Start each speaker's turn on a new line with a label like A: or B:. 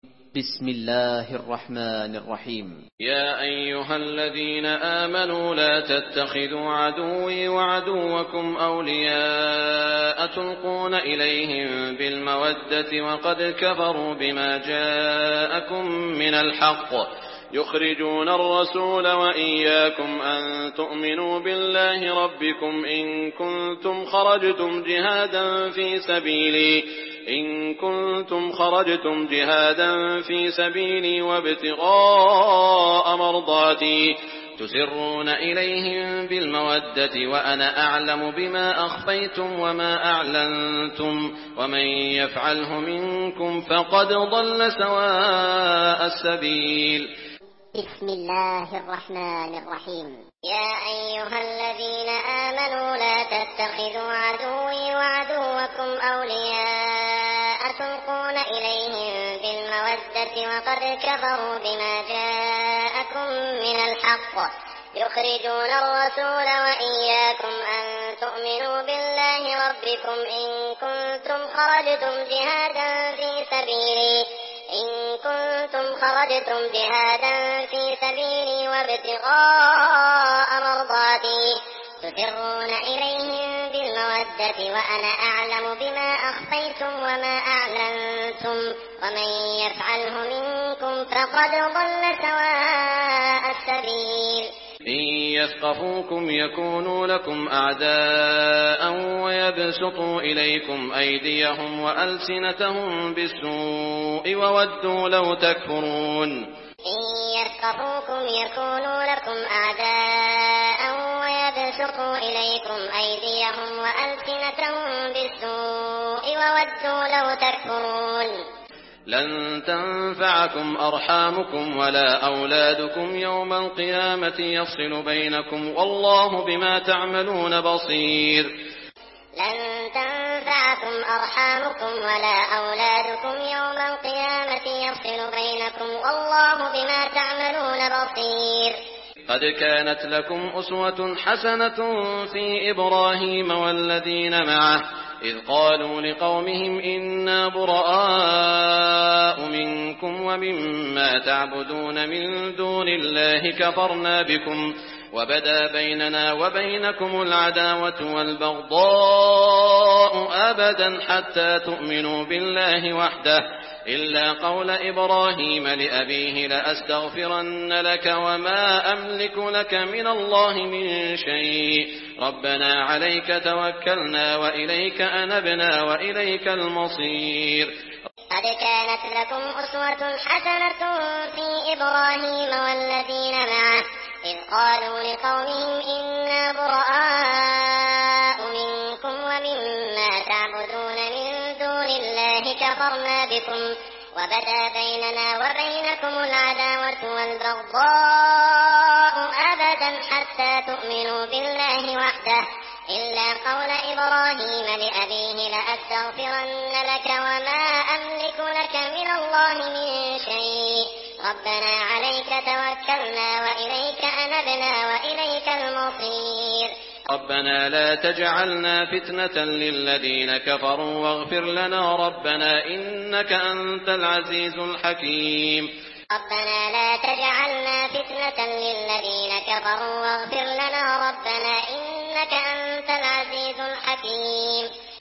A: بسم الله الرحمن الرحيم.
B: يا أيها الذين آمنوا لا تتخذوا عدوي وعدوكم أولياء تلقون إليهم بالمودة وقد كفروا بما جاءكم من الحق يخرجون الرسول وإياكم أن تؤمنوا بالله ربكم إن كنتم خرجتم جهادا في سبيلي وابتغاء مرضاتي تسرون إليهم بالمودة وأنا أعلم بما أخفيتم وما أعلنتم ومن يفعله منكم فقد ضل سواء السبيل.
C: بسم الله الرحمن الرحيم. يا أيها الذين آمنوا لا تتخذوا عدوي وعدوكم أولياء تلقون إليهم بالمودة وقد كفروا بما جاءكم من الحق يخرجون الرسول وإياكم أن تؤمنوا بالله ربكم إن كنتم خرجتم جهادا في سبيلي وابتغاء مرضاتي تسرون إليهم بالمودة وأنا أعلم بما أخفيتم وما أعلنتم ومن يفعله منكم فقد ضل سواء السبيل.
B: إن يثقفوكم يكونوا لكم أعداء ويبسطوا إليكم أيديهم وألسنتهم بالسوء وودوا لو تكفرون.
C: إن يثقفوكم يكونوا لكم أعداء ويبسطوا إليكم أيديهم وألسنتهم بالسوء وودوا لو تكفرون.
B: لن تنفعكم أرحامكم ولا أولادكم يوم القيامة يفصل بينكم والله بما تعملون بصير.
C: لن تنفعكم أرحامكم ولا أولادكم يوم القيامة يفصل بينكم والله بما تعملون بصير.
B: قد كانت لكم أسوة حسنة في إبراهيم والذين معه إذ قالوا لقومهم إنا براء منكم ومما تعبدون من دون الله كفرنا بكم وبدا بيننا وبينكم العداوة والبغضاء أبدا حتى تؤمنوا بالله وحده إلا قول إبراهيم لأبيه لأستغفرن لك وما أملك لك من الله من شيء ربنا عليك توكلنا وإليك أنبنا وإليك المصير.
C: قد كانت لكم أسوة حسنة في إبراهيم والذين معه إذ قالوا لقومهم إنا براء منكم ومما تعبدون من دون الله كفرنا بكم وبدا بيننا وبينكم العداوة والبغضاء أبدا حتى تؤمنوا بالله وحده إلا قول إبراهيم لأبيه لأستغفرن لك وما أملك لك من الله من شيء ربنا عليك توكلنا وإليك أنبنا وإليك المصير.
B: ربنا لا تجعلنا فتنة للذين كفروا واغفر لنا ربنا إنك أنت العزيز الحكيم.
C: ربنا لا تجعلنا فتنة للذين كفروا واغفر